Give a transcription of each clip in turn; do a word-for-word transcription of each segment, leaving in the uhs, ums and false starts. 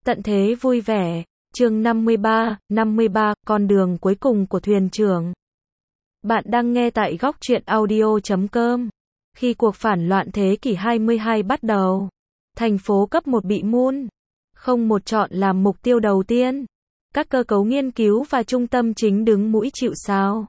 Tận thế vui vẻ, chương năm mươi ba, năm mươi ba, con đường cuối cùng của thuyền trưởng. Bạn đang nghe tại góc truyện audio chấm com. Khi cuộc phản loạn thế kỷ hai mươi hai bắt đầu, thành phố cấp một bị Moon không một chọn làm mục tiêu đầu tiên. Các cơ cấu nghiên cứu và trung tâm chính đứng mũi chịu sào.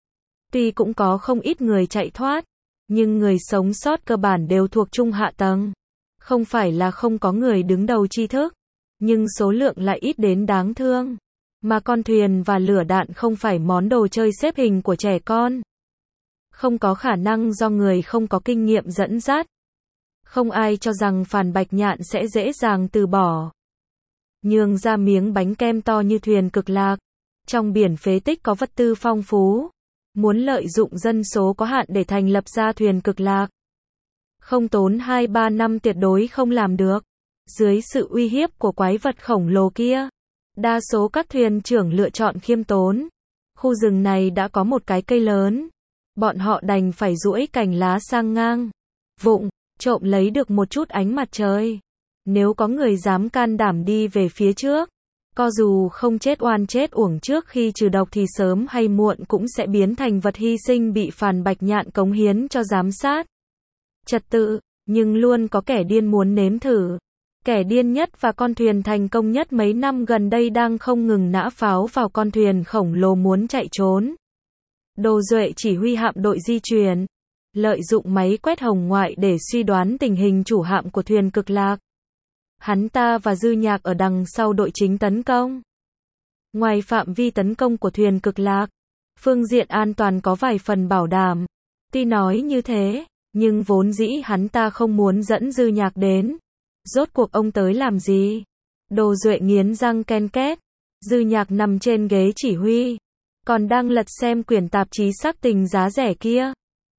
Tuy cũng có không ít người chạy thoát, nhưng người sống sót cơ bản đều thuộc trung hạ tầng. Không phải là không có người đứng đầu tri thức, nhưng số lượng lại ít đến đáng thương. Mà con thuyền và lửa đạn không phải món đồ chơi xếp hình của trẻ con. Không có khả năng do người không có kinh nghiệm dẫn dắt. Không ai cho rằng Phàn Bạch Nhạn sẽ dễ dàng từ bỏ. Nhường ra miếng bánh kem to như thuyền cực lạc. Trong biển phế tích có vật tư phong phú. Muốn lợi dụng dân số có hạn để thành lập ra thuyền cực lạc. Không tốn hai ba năm tuyệt đối không làm được. Dưới sự uy hiếp của quái vật khổng lồ kia, đa số các thuyền trưởng lựa chọn khiêm tốn. Khu rừng này đã có một cái cây lớn. Bọn họ đành phải duỗi cành lá sang ngang, vụng, trộm lấy được một chút ánh mặt trời. Nếu có người dám can đảm đi về phía trước, co dù không chết oan chết uổng trước khi trừ độc thì sớm hay muộn cũng sẽ biến thành vật hy sinh bị Phàn Bạch Nhạn cống hiến cho giám sát trật tự, nhưng luôn có kẻ điên muốn nếm thử. Kẻ điên nhất và con thuyền thành công nhất mấy năm gần đây đang không ngừng nã pháo vào con thuyền khổng lồ muốn chạy trốn. Đồ Duệ chỉ huy hạm đội di chuyển, lợi dụng máy quét hồng ngoại để suy đoán tình hình chủ hạm của thuyền cực lạc. Hắn ta và Dư Nhạc ở đằng sau đội chính tấn công. Ngoài phạm vi tấn công của thuyền cực lạc, phương diện an toàn có vài phần bảo đảm. Tuy nói như thế, nhưng vốn dĩ hắn ta không muốn dẫn Dư Nhạc đến. Rốt cuộc ông tới làm gì? Đồ Duệ nghiến răng ken két. Dư Nhạc nằm trên ghế chỉ huy, còn đang lật xem quyển tạp chí sắc tình giá rẻ kia.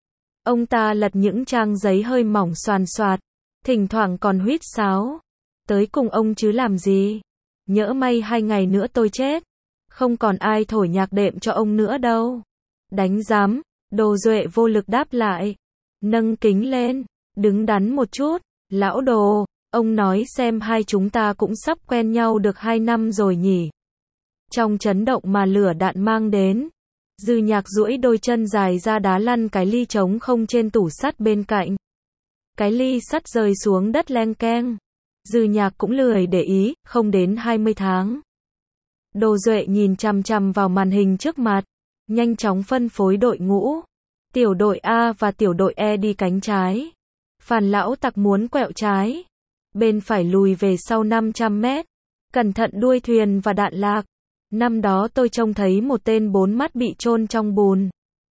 Ông ta lật những trang giấy hơi mỏng xoàn xoạt, thỉnh thoảng còn huýt sáo. Tới cùng ông chứ làm gì? Nhỡ may hai ngày nữa tôi chết, không còn ai thổi nhạc đệm cho ông nữa đâu. Đánh giám, Đồ Duệ vô lực đáp lại. Nâng kính lên, đứng đắn một chút. Lão Đồ, ông nói xem hai chúng ta cũng sắp quen nhau được hai năm rồi nhỉ. Trong chấn động mà lửa đạn mang đến, Dư Nhạc duỗi đôi chân dài ra đá lăn cái ly trống không trên tủ sắt bên cạnh. Cái ly sắt rơi xuống đất leng keng. Dư Nhạc cũng lười để ý, không đến hai mươi tháng. Đồ Duệ nhìn chằm chằm vào màn hình trước mặt, nhanh chóng phân phối đội ngũ. Tiểu đội A và tiểu đội E đi cánh trái. Phàn lão tặc muốn quẹo trái. Bên phải lùi về sau năm trăm mét. Cẩn thận đuôi thuyền và đạn lạc. Năm đó tôi trông thấy một tên bốn mắt bị chôn trong bùn.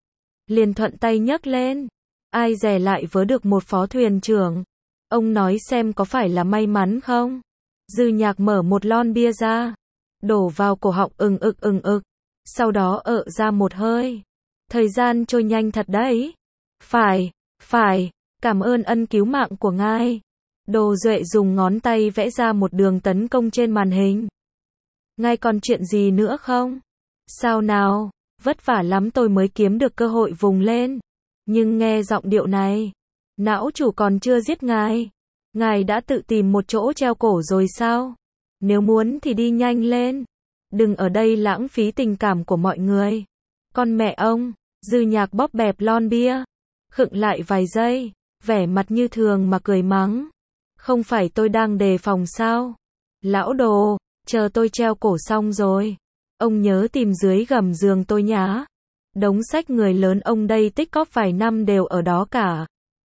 Liền thuận tay nhấc lên. Ai dè lại vớ được một phó thuyền trưởng. Ông nói xem có phải là may mắn không? Dư Nhạc mở một lon bia ra, đổ vào cổ họng ừng ực ừng ực. Sau đó ợ ra một hơi. Thời gian trôi nhanh thật đấy. Phải, phải, cảm ơn ân cứu mạng của ngài. Đồ Duệ dùng ngón tay vẽ ra một đường tấn công trên màn hình. Ngài còn chuyện gì nữa không? Sao nào, vất vả lắm tôi mới kiếm được cơ hội vùng lên. Nhưng nghe giọng điệu này, não chủ còn chưa giết ngài. Ngài đã tự tìm một chỗ treo cổ rồi sao? Nếu muốn thì đi nhanh lên. Đừng ở đây lãng phí tình cảm của mọi người. Con mẹ ông, Dư Nhạc bóp bẹp lon bia. Khựng lại vài giây, vẻ mặt như thường mà cười mắng. Không phải tôi đang đề phòng sao? Lão Đồ, chờ tôi treo cổ xong rồi. Ông nhớ tìm dưới gầm giường tôi nhá. Đống sách người lớn ông đây tích cóp vài năm đều ở đó cả.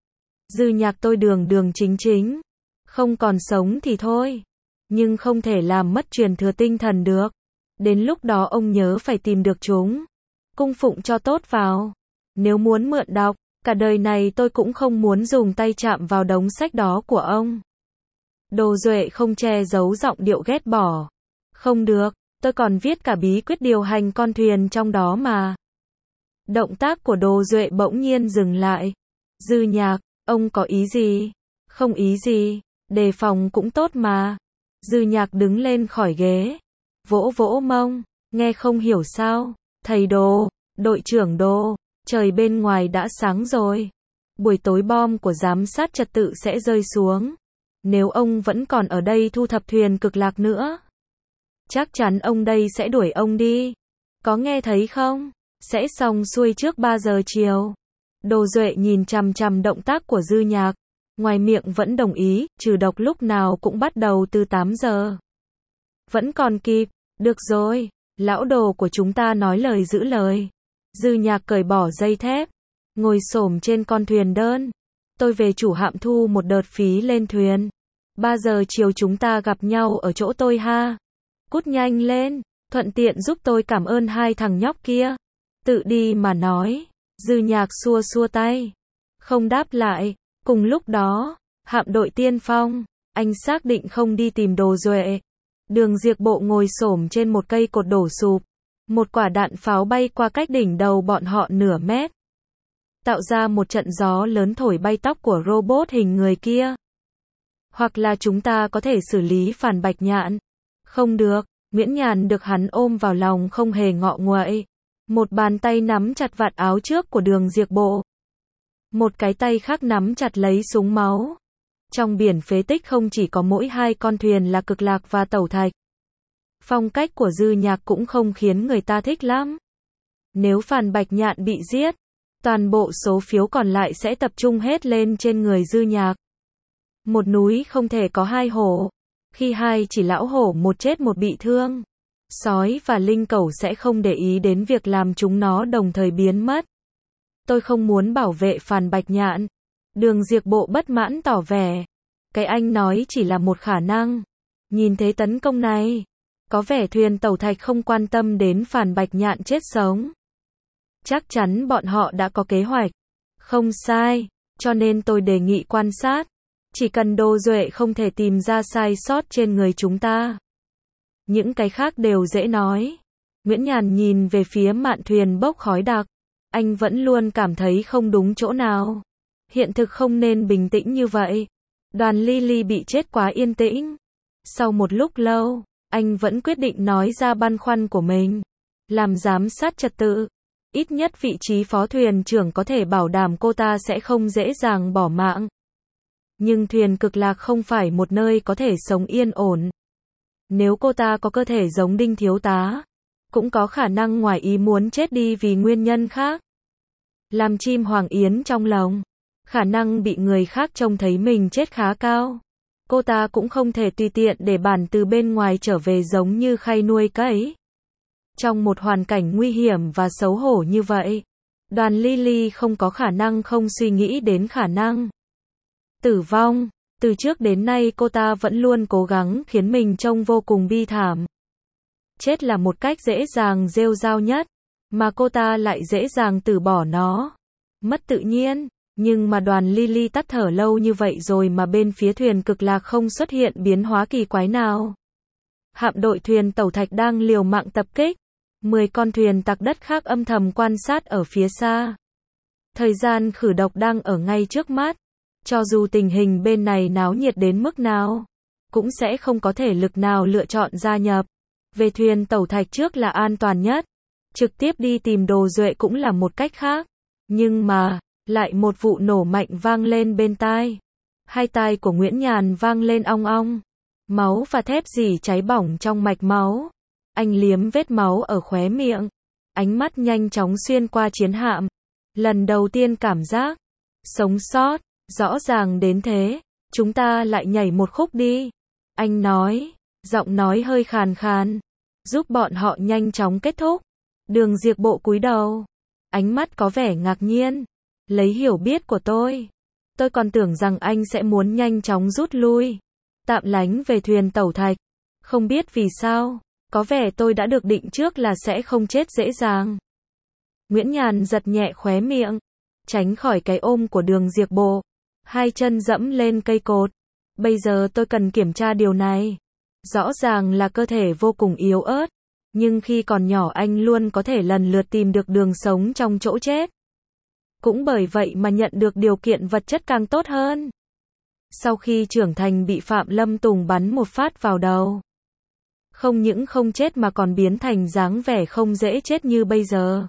Dư Nhạc tôi đường đường chính chính. Không còn sống thì thôi. Nhưng không thể làm mất truyền thừa tinh thần được. Đến lúc đó ông nhớ phải tìm được chúng. Cung phụng cho tốt vào. Nếu muốn mượn đọc, cả đời này tôi cũng không muốn dùng tay chạm vào đống sách đó của ông. Đồ Duệ không che giấu giọng điệu ghét bỏ. Không được, tôi còn viết cả bí quyết điều hành con thuyền trong đó mà. Động tác của Đồ Duệ bỗng nhiên dừng lại. Dư Nhạc, ông có ý gì? Không ý gì, đề phòng cũng tốt mà. Dư Nhạc đứng lên khỏi ghế, vỗ vỗ mông, nghe không hiểu sao? Thầy Đồ, đội trưởng Đồ, trời bên ngoài đã sáng rồi. Buổi tối bom của giám sát trật tự sẽ rơi xuống. Nếu ông vẫn còn ở đây thu thập thuyền cực lạc nữa, chắc chắn ông đây sẽ đuổi ông đi. Có nghe thấy không? Sẽ xong xuôi trước ba giờ chiều. Đồ Duệ nhìn chằm chằm động tác của Dư Nhạc. Ngoài miệng vẫn đồng ý, trừ độc lúc nào cũng bắt đầu từ tám giờ. Vẫn còn kịp. Được rồi. Lão đồ của chúng ta nói lời giữ lời. Dư Nhạc cởi bỏ dây thép. Ngồi xổm trên con thuyền đơn. Tôi về chủ hạm thu một đợt phí lên thuyền. ba giờ chiều chúng ta gặp nhau ở chỗ tôi ha. Cút nhanh lên. Thuận tiện giúp tôi cảm ơn hai thằng nhóc kia. Tự đi mà nói. Dư Nhạc xua xua tay. Không đáp lại. Cùng lúc đó, hạm đội tiên phong. Anh xác định không đi tìm Đồ Duệ. Đường Diệp Bộ ngồi xổm trên một cây cột đổ sụp. Một quả đạn pháo bay qua cách đỉnh đầu bọn họ nửa mét. Tạo ra một trận gió lớn thổi bay tóc của robot hình người kia. Hoặc là chúng ta có thể xử lý Phàn Bạch Nhạn. Không được. Nguyễn Nhàn được hắn ôm vào lòng không hề ngọ nguậy. Một bàn tay nắm chặt vạt áo trước của Đường Diệp Bộ. Một cái tay khác nắm chặt lấy súng máu. Trong biển phế tích không chỉ có mỗi hai con thuyền là Cực Lạc và Tẩu Thạch. Phong cách của Dư Nhạc cũng không khiến người ta thích lắm. Nếu Phàn Bạch Nhạn bị giết, toàn bộ số phiếu còn lại sẽ tập trung hết lên trên người Dư Nhạc. Một núi không thể có hai hổ. Khi hai chỉ lão hổ một chết một bị thương, sói và linh cẩu sẽ không để ý đến việc làm chúng nó đồng thời biến mất. Tôi không muốn bảo vệ Phàn Bạch Nhạn. Đường Diệp Bộ bất mãn tỏ vẻ. Cái anh nói chỉ là một khả năng. Nhìn thế tấn công này, có vẻ thuyền Tẩu Thạch không quan tâm đến Phàn Bạch Nhạn chết sống. Chắc chắn bọn họ đã có kế hoạch. Không sai, cho nên tôi đề nghị quan sát. Chỉ cần Đồ Duệ không thể tìm ra sai sót trên người chúng ta. Những cái khác đều dễ nói. Nguyễn Nhàn nhìn về phía mạn thuyền bốc khói đặc. Anh vẫn luôn cảm thấy không đúng chỗ nào. Hiện thực không nên bình tĩnh như vậy. Đoàn Lily bị chết quá yên tĩnh. Sau một lúc lâu, anh vẫn quyết định nói ra băn khoăn của mình. Làm giám sát trật tự. Ít nhất vị trí phó thuyền trưởng có thể bảo đảm cô ta sẽ không dễ dàng bỏ mạng. Nhưng thuyền Cực Lạc không phải một nơi có thể sống yên ổn. Nếu cô ta có cơ thể giống Đinh thiếu tá, cũng có khả năng ngoài ý muốn chết đi vì nguyên nhân khác. Làm chim hoàng yến trong lòng, khả năng bị người khác trông thấy mình chết khá cao. Cô ta cũng không thể tùy tiện để bản từ bên ngoài trở về giống như khay nuôi cấy. Trong một hoàn cảnh nguy hiểm và xấu hổ như vậy, Đoàn Lily không có khả năng không suy nghĩ đến khả năng tử vong. Từ trước đến nay cô ta vẫn luôn cố gắng khiến mình trông vô cùng bi thảm. Chết là một cách dễ dàng rêu rao nhất, mà cô ta lại dễ dàng từ bỏ nó. Mất tự nhiên, nhưng mà Đoàn Lily tắt thở lâu như vậy rồi mà bên phía thuyền Cực Lạc không xuất hiện biến hóa kỳ quái nào. Hạm đội thuyền Tẩu Thạch đang liều mạng tập kích. Mười con thuyền tặc đất khác âm thầm quan sát ở phía xa. Thời gian khử độc đang ở ngay trước mắt. Cho dù tình hình bên này náo nhiệt đến mức nào, cũng sẽ không có thể lực nào lựa chọn gia nhập. Về thuyền Tẩu Thạch trước là an toàn nhất. Trực tiếp đi tìm Đồ Duệ cũng là một cách khác. Nhưng mà, lại một vụ nổ mạnh vang lên bên tai. Hai tai của Nguyễn Nhàn vang lên ong ong. Máu và thép rỉ cháy bỏng trong mạch máu. Anh liếm vết máu ở khóe miệng. Ánh mắt nhanh chóng xuyên qua chiến hạm. Lần đầu tiên cảm giác sống sót. Rõ ràng đến thế, chúng ta lại nhảy một khúc đi. Anh nói, giọng nói hơi khàn khàn, giúp bọn họ nhanh chóng kết thúc. Đường Diệp Bộ cúi đầu, ánh mắt có vẻ ngạc nhiên. Lấy hiểu biết của tôi, tôi còn tưởng rằng anh sẽ muốn nhanh chóng rút lui, tạm lánh về thuyền Tẩu Thạch. Không biết vì sao, có vẻ tôi đã được định trước là sẽ không chết dễ dàng. Nguyễn Nhàn giật nhẹ khóe miệng, tránh khỏi cái ôm của Đường Diệp Bộ. Hai chân dẫm lên cây cột. Bây giờ tôi cần kiểm tra điều này. Rõ ràng là cơ thể vô cùng yếu ớt. Nhưng khi còn nhỏ anh luôn có thể lần lượt tìm được đường sống trong chỗ chết. Cũng bởi vậy mà nhận được điều kiện vật chất càng tốt hơn. Sau khi trưởng thành bị Phạm Lâm Tùng bắn một phát vào đầu. Không những không chết mà còn biến thành dáng vẻ không dễ chết như bây giờ.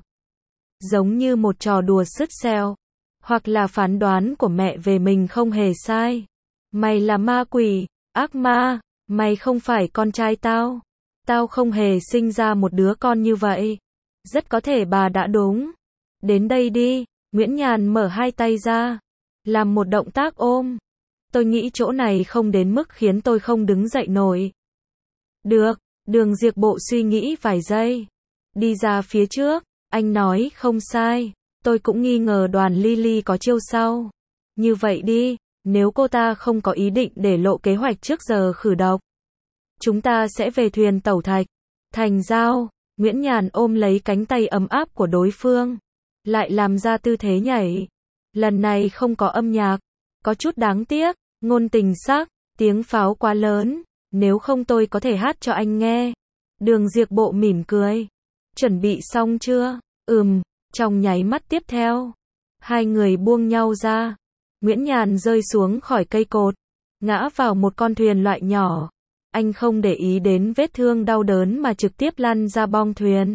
Giống như một trò đùa sứt xeo. Hoặc là phán đoán của mẹ về mình không hề sai. Mày là ma quỷ, ác ma, mày không phải con trai tao. Tao không hề sinh ra một đứa con như vậy. Rất có thể bà đã đúng. Đến đây đi, Nguyễn Nhàn mở hai tay ra, làm một động tác ôm. Tôi nghĩ chỗ này không đến mức khiến tôi không đứng dậy nổi. Được, Đường Diệp Bộ suy nghĩ vài giây. Đi ra phía trước, anh nói không sai. Tôi cũng nghi ngờ Đoàn Ly Ly có chiêu sau. Như vậy đi, nếu cô ta không có ý định để lộ kế hoạch trước giờ khử độc, chúng ta sẽ về thuyền tẩu thạch. Thành giao, Nguyễn Nhàn ôm lấy cánh tay ấm áp của đối phương, lại làm ra tư thế nhảy. Lần này không có âm nhạc, có chút đáng tiếc, ngôn tình sắc, tiếng pháo quá lớn, nếu không tôi có thể hát cho anh nghe. Đường Diệp Bộ mỉm cười. Chuẩn bị xong chưa? Ừm, trong nháy mắt tiếp theo, hai người buông nhau ra. Nguyễn Nhàn rơi xuống khỏi cây cột, ngã vào một con thuyền loại nhỏ. Anh không để ý đến vết thương đau đớn mà trực tiếp lăn ra bong thuyền.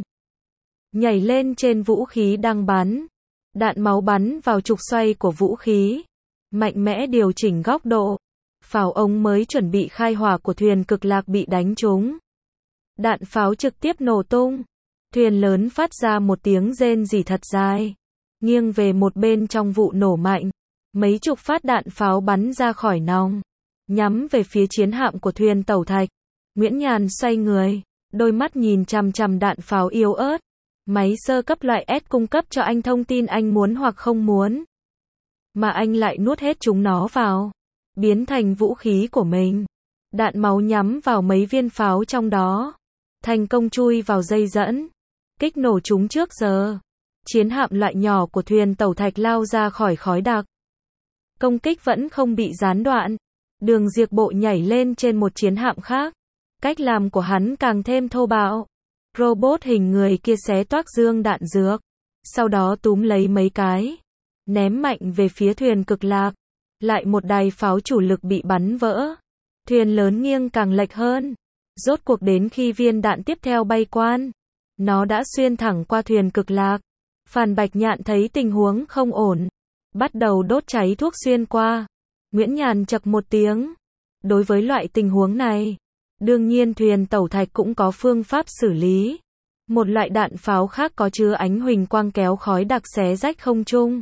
Nhảy lên trên vũ khí đang bắn. Đạn máu bắn vào trục xoay của vũ khí. Mạnh mẽ điều chỉnh góc độ. Pháo ống mới chuẩn bị khai hỏa của thuyền cực lạc bị đánh trúng. Đạn pháo trực tiếp nổ tung. Thuyền lớn phát ra một tiếng rên rỉ thật dài. Nghiêng về một bên trong vụ nổ mạnh. Mấy chục phát đạn pháo bắn ra khỏi nòng, nhắm về phía chiến hạm của thuyền tẩu thạch. Nguyễn Nhàn xoay người, đôi mắt nhìn chằm chằm đạn pháo yếu ớt. Máy sơ cấp loại S cung cấp cho anh thông tin anh muốn hoặc không muốn. Mà anh lại nuốt hết chúng nó vào, biến thành vũ khí của mình. Đạn máu nhắm vào mấy viên pháo trong đó. Thành công chui vào dây dẫn. Kích nổ chúng trước giờ. Chiến hạm loại nhỏ của thuyền tẩu thạch lao ra khỏi khói đặc. Công kích vẫn không bị gián đoạn. Đường Diệp Bộ nhảy lên trên một chiến hạm khác. Cách làm của hắn càng thêm thô bạo. Robot hình người kia xé toác dương đạn dược. Sau đó túm lấy mấy cái. Ném mạnh về phía thuyền cực lạc. Lại một đài pháo chủ lực bị bắn vỡ. Thuyền lớn nghiêng càng lệch hơn. Rốt cuộc đến khi viên đạn tiếp theo bay quan, nó đã xuyên thẳng qua thuyền cực lạc. Phàn Bạch Nhạn thấy tình huống không ổn, bắt đầu đốt cháy thuốc xuyên qua. Nguyễn Nhàn chậc một tiếng. Đối với loại tình huống này, đương nhiên thuyền tẩu thạch cũng có phương pháp xử lý. Một loại đạn pháo khác có chứa ánh huỳnh quang kéo khói đặc xé rách không trung.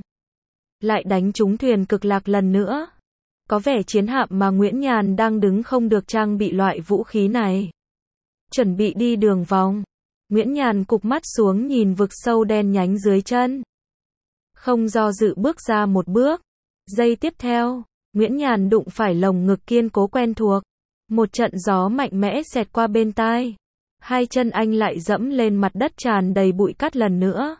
Lại đánh trúng thuyền cực lạc lần nữa. Có vẻ chiến hạm mà Nguyễn Nhàn đang đứng không được trang bị loại vũ khí này. Chuẩn bị đi đường vòng. Nguyễn Nhàn cụp mắt xuống nhìn vực sâu đen nhánh dưới chân. Không do dự bước ra một bước. Giây tiếp theo, Nguyễn Nhàn đụng phải lồng ngực kiên cố quen thuộc. Một trận gió mạnh mẽ xẹt qua bên tai. Hai chân anh lại dẫm lên mặt đất tràn đầy bụi cát lần nữa.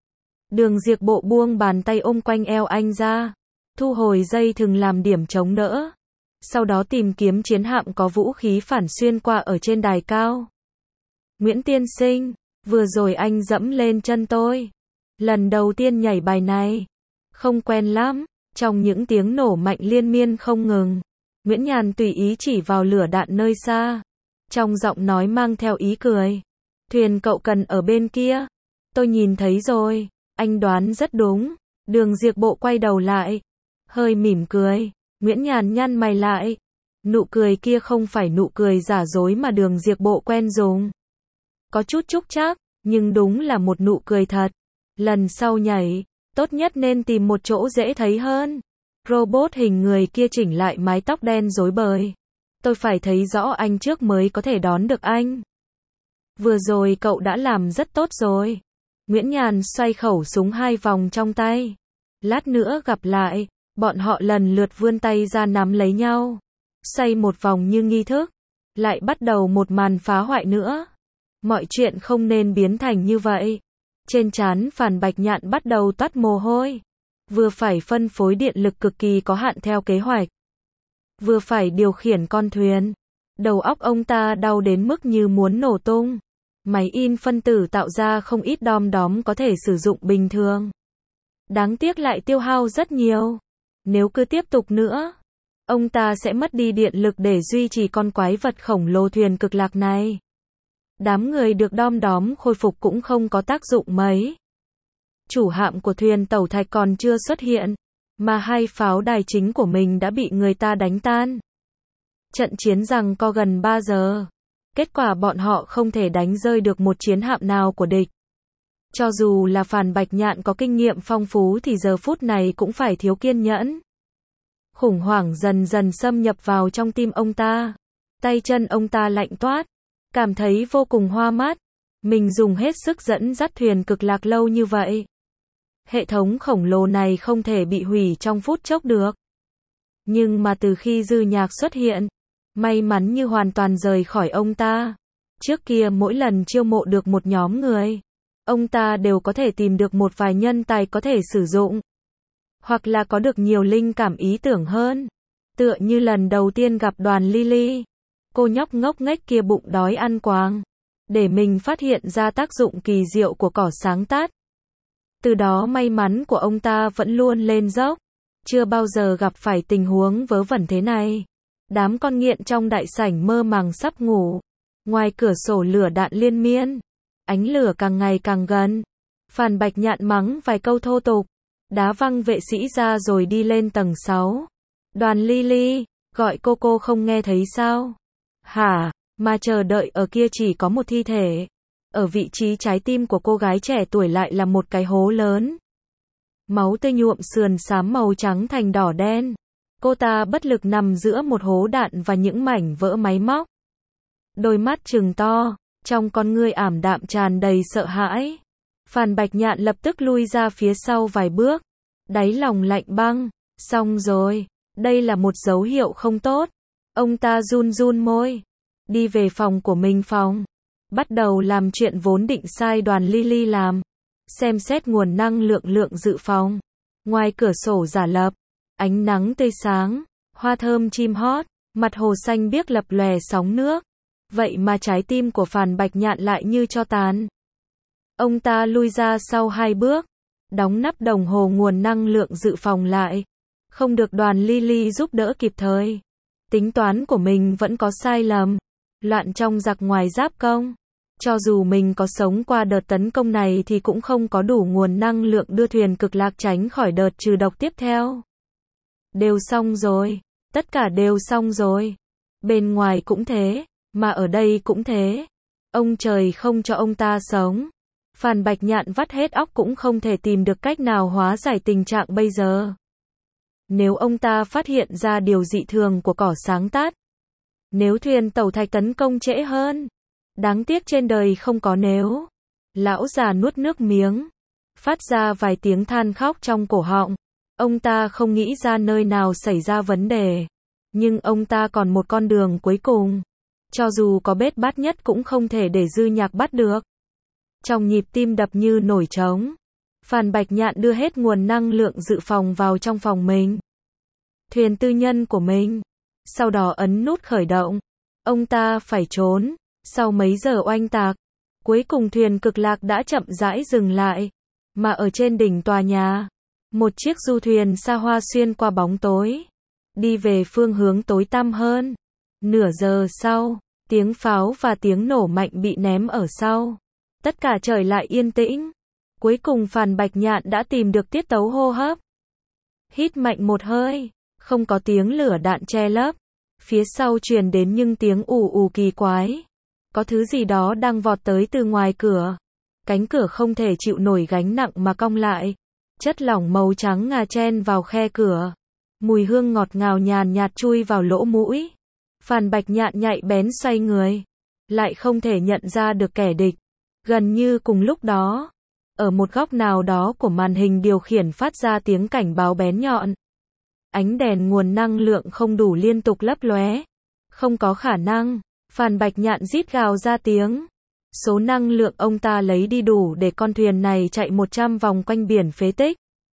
Đường Diệp Bộ buông bàn tay ôm quanh eo anh ra. Thu hồi dây thừng làm điểm chống đỡ. Sau đó tìm kiếm chiến hạm có vũ khí phản xuyên qua ở trên đài cao. Nguyễn tiên sinh, vừa rồi anh dẫm lên chân tôi. Lần đầu tiên nhảy bài này. Không quen lắm. Trong những tiếng nổ mạnh liên miên không ngừng, Nguyễn Nhàn tùy ý chỉ vào lửa đạn nơi xa. Trong giọng nói mang theo ý cười. Thuyền cậu cần ở bên kia. Tôi nhìn thấy rồi. Anh đoán rất đúng. Đường Diệp Bộ quay đầu lại. Hơi mỉm cười. Nguyễn Nhàn nhăn mày lại. Nụ cười kia không phải nụ cười giả dối mà Đường Diệp Bộ quen dùng. Có chút chúc chắc, nhưng đúng là một nụ cười thật. Lần sau nhảy, tốt nhất nên tìm một chỗ dễ thấy hơn. Robot hình người kia chỉnh lại mái tóc đen rối bời. Tôi phải thấy rõ anh trước mới có thể đón được anh. Vừa rồi cậu đã làm rất tốt rồi. Nguyễn Nhàn xoay khẩu súng hai vòng trong tay. Lát nữa gặp lại. Bọn họ lần lượt vươn tay ra nắm lấy nhau. Xoay một vòng như nghi thức. Lại bắt đầu một màn phá hoại nữa. Mọi chuyện không nên biến thành như vậy. Trên trán Phàn Bạch Nhạn bắt đầu toát mồ hôi. Vừa phải phân phối điện lực cực kỳ có hạn theo kế hoạch. Vừa phải điều khiển con thuyền. Đầu óc ông ta đau đến mức như muốn nổ tung. Máy in phân tử tạo ra không ít đom đóm có thể sử dụng bình thường. Đáng tiếc lại tiêu hao rất nhiều. Nếu cứ tiếp tục nữa, ông ta sẽ mất đi điện lực để duy trì con quái vật khổng lồ thuyền cực lạc này. Đám người được đom đóm khôi phục cũng không có tác dụng mấy. Chủ hạm của thuyền tẩu thạch còn chưa xuất hiện. mà hai pháo đài chính của mình đã bị người ta đánh tan. Trận chiến giằng co gần ba giờ. Kết quả bọn họ không thể đánh rơi được một chiến hạm nào của địch. Cho dù là Phàn Bạch Nhạn có kinh nghiệm phong phú thì giờ phút này cũng phải thiếu kiên nhẫn. Khủng hoảng dần dần xâm nhập vào trong tim ông ta. Tay chân ông ta lạnh toát, cảm thấy vô cùng hoa mắt. Mình dùng hết sức dẫn dắt thuyền cực lạc lâu như vậy. Hệ thống khổng lồ này không thể bị hủy trong phút chốc được. Nhưng mà từ khi Dư Nhạc xuất hiện, may mắn như hoàn toàn rời khỏi ông ta. Trước kia mỗi lần chiêu mộ được một nhóm người, ông ta đều có thể tìm được một vài nhân tài có thể sử dụng. Hoặc là có được nhiều linh cảm ý tưởng hơn. Tựa như lần đầu tiên gặp Đoàn Lily. Cô nhóc ngốc nghếch kia bụng đói ăn quàng. Để mình phát hiện ra tác dụng kỳ diệu của cỏ sáng tát. Từ đó may mắn của ông ta vẫn luôn lên dốc. Chưa bao giờ gặp phải tình huống vớ vẩn thế này. Đám con nghiện trong đại sảnh mơ màng sắp ngủ. Ngoài cửa sổ lửa đạn liên miên. Ánh lửa càng ngày càng gần. Phàn Bạch Nhạn mắng vài câu thô tục. Đá văng vệ sĩ ra rồi đi lên tầng sáu. Đoàn Lily, gọi cô cô không nghe thấy sao? Hả, mà chờ đợi ở kia chỉ có một thi thể. Ở vị trí trái tim của cô gái trẻ tuổi lại là một cái hố lớn. Máu tươi nhuộm sườn xám màu trắng thành đỏ đen. Cô ta bất lực nằm giữa một hố đạn và những mảnh vỡ máy móc. Đôi mắt trừng to, trong con ngươi ảm đạm tràn đầy sợ hãi. Phàn Bạch Nhạn lập tức lui ra phía sau vài bước. Đáy lòng lạnh băng. Xong rồi, đây là một dấu hiệu không tốt. Ông ta run run môi. Đi về phòng của mình phòng. Bắt đầu làm chuyện vốn định sai Đoàn Lily làm. Xem xét nguồn năng lượng lượng dự phòng. Ngoài cửa sổ giả lập. Ánh nắng tươi sáng. Hoa thơm chim hót. Mặt hồ xanh biếc lập lòe sóng nước. Vậy mà trái tim của Phàn Bạch Nhạn lại như tro tàn. Ông ta lui ra sau hai bước. Đóng nắp đồng hồ nguồn năng lượng dự phòng lại. Không được Đoàn Lily giúp đỡ kịp thời. Tính toán của mình vẫn có sai lầm. Loạn trong giặc ngoài giáp công. Cho dù mình có sống qua đợt tấn công này thì cũng không có đủ nguồn năng lượng đưa thuyền cực lạc tránh khỏi đợt trừ độc tiếp theo. Đều xong rồi. Tất cả đều xong rồi. Bên ngoài cũng thế. Mà ở đây cũng thế. Ông trời không cho ông ta sống. Phàn Bạch Nhạn vắt hết óc cũng không thể tìm được cách nào hóa giải tình trạng bây giờ. Nếu ông ta phát hiện ra điều dị thường của cỏ sáng tát. Nếu thuyền tàu thạch tấn công trễ hơn. Đáng tiếc trên đời không có nếu. Lão già nuốt nước miếng. Phát ra vài tiếng than khóc trong cổ họng. Ông ta không nghĩ ra nơi nào xảy ra vấn đề. Nhưng ông ta còn một con đường cuối cùng. Cho dù có bết bát nhất cũng không thể để Dư Nhạc bắt được. Trong nhịp tim đập như nổi trống. Phàn Bạch Nhạn đưa hết nguồn năng lượng dự phòng vào trong phòng mình. Thuyền tư nhân của mình. Sau đó ấn nút khởi động. Ông ta phải trốn. Sau mấy giờ oanh tạc. Cuối cùng thuyền cực lạc đã chậm rãi dừng lại. Mà ở trên đỉnh tòa nhà. Một chiếc du thuyền xa hoa xuyên qua bóng tối. Đi về phương hướng tối tăm hơn. Nửa giờ sau. Tiếng pháo và tiếng nổ mạnh bị ném ở sau. Tất cả trời lại yên tĩnh. Cuối cùng Phàn Bạch Nhạn đã tìm được tiết tấu hô hấp. Hít mạnh một hơi. Không có tiếng lửa đạn che lấp. Phía sau truyền đến những tiếng ù ù kỳ quái. Có thứ gì đó đang vọt tới từ ngoài cửa. Cánh cửa không thể chịu nổi gánh nặng mà cong lại. Chất lỏng màu trắng ngà chen vào khe cửa. Mùi hương ngọt ngào nhàn nhạt chui vào lỗ mũi. Phàn Bạch Nhạn nhạy bén xoay người. Lại không thể nhận ra được kẻ địch. Gần như cùng lúc đó. Ở một góc nào đó của màn hình điều khiển phát ra tiếng cảnh báo bén nhọn. Ánh đèn nguồn năng lượng không đủ liên tục lấp lóe. Không có khả năng. Phàn Bạch Nhạn rít gào ra tiếng. Số năng lượng ông ta lấy đi đủ để con thuyền này chạy một trăm vòng quanh biển phế tích.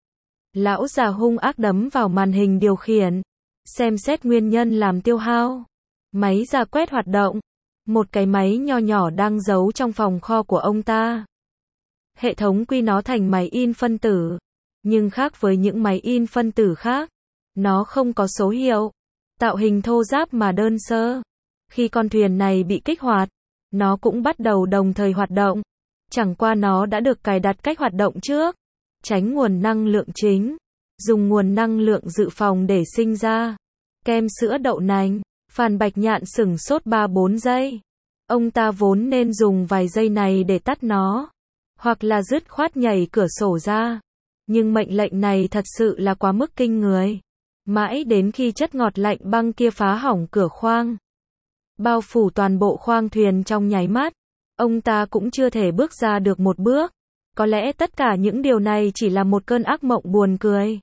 Lão già hung ác đấm vào màn hình điều khiển. Xem xét nguyên nhân làm tiêu hao. Máy rà quét hoạt động. Một cái máy nho nhỏ đang giấu trong phòng kho của ông ta. Hệ thống quy nó thành máy in phân tử. Nhưng khác với những máy in phân tử khác. Nó không có số hiệu. Tạo hình thô ráp mà đơn sơ. Khi con thuyền này bị kích hoạt, nó cũng bắt đầu đồng thời hoạt động. Chẳng qua nó đã được cài đặt cách hoạt động trước. Tránh nguồn năng lượng chính. dùng nguồn năng lượng dự phòng để sinh ra kem sữa đậu nành. Phan Bạch Nhạn sửng sốt ba bốn giây. Ông ta vốn nên dùng vài giây này để tắt nó, hoặc là dứt khoát nhảy cửa sổ ra. Nhưng mệnh lệnh này thật sự là quá mức kinh người. Mãi đến khi chất ngọt lạnh băng kia phá hỏng cửa khoang, bao phủ toàn bộ khoang thuyền trong nháy mắt, ông ta cũng chưa thể bước ra được một bước. Có lẽ tất cả những điều này chỉ là một cơn ác mộng buồn cười.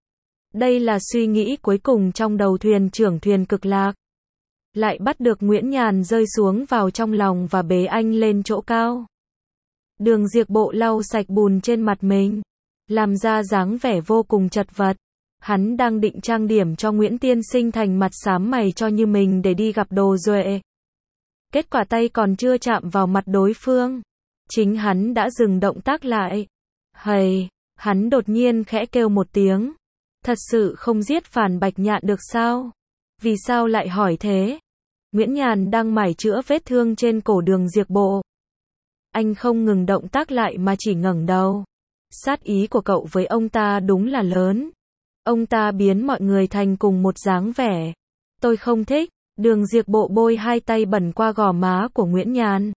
Đây là suy nghĩ cuối cùng trong đầu thuyền trưởng thuyền Cực Lạc. Lại bắt được Nguyễn Nhàn rơi xuống vào trong lòng và bế anh lên chỗ cao. Đường Diệp Bộ lau sạch bùn trên mặt mình, làm ra dáng vẻ vô cùng chật vật. Hắn đang định trang điểm cho Nguyễn Tiên Sinh thành mặt xám mày cho như mình để đi gặp Đồ Duệ. Kết quả tay còn chưa chạm vào mặt đối phương, chính hắn đã dừng động tác lại. Hầy, hắn đột nhiên khẽ kêu một tiếng. Thật sự không giết Phan Bạch Nhạn được sao? Vì sao lại hỏi thế? Nguyễn Nhàn đang mải chữa vết thương trên cổ Đường Diệp Bộ. Anh không ngừng động tác lại mà chỉ ngẩng đầu. Sát ý của cậu với ông ta đúng là lớn. Ông ta biến mọi người thành cùng một dáng vẻ. Tôi không thích. Đường Diệp Bộ bôi hai tay bẩn qua gò má của Nguyễn Nhàn,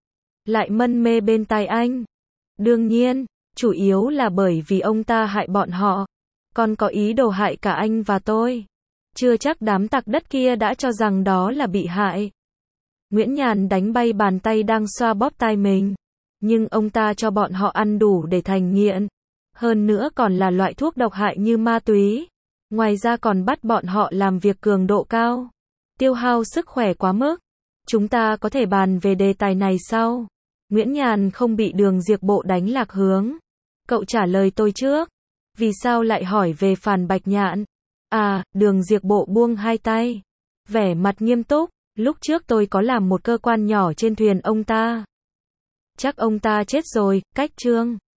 lại mân mê bên tai anh. Đương nhiên, chủ yếu là bởi vì ông ta hại bọn họ, còn có ý đồ hại cả anh và tôi. Chưa chắc đám tặc đất kia đã cho rằng đó là bị hại. Nguyễn Nhàn đánh bay bàn tay đang xoa bóp tai mình. Nhưng ông ta cho bọn họ ăn đủ để thành nghiện. Hơn nữa còn là loại thuốc độc hại như ma túy. Ngoài ra còn bắt bọn họ làm việc cường độ cao, tiêu hao sức khỏe quá mức. Chúng ta có thể bàn về đề tài này sau. Nguyễn Nhàn không bị Đường Diệp Bộ đánh lạc hướng. Cậu trả lời tôi trước. Vì sao lại hỏi về Phan Bạch Nhạn? À, Đường Diệp Bộ buông hai tay, vẻ mặt nghiêm túc. Lúc trước tôi có làm một cơ quan nhỏ trên thuyền ông ta. Chắc ông ta chết rồi, cách chương.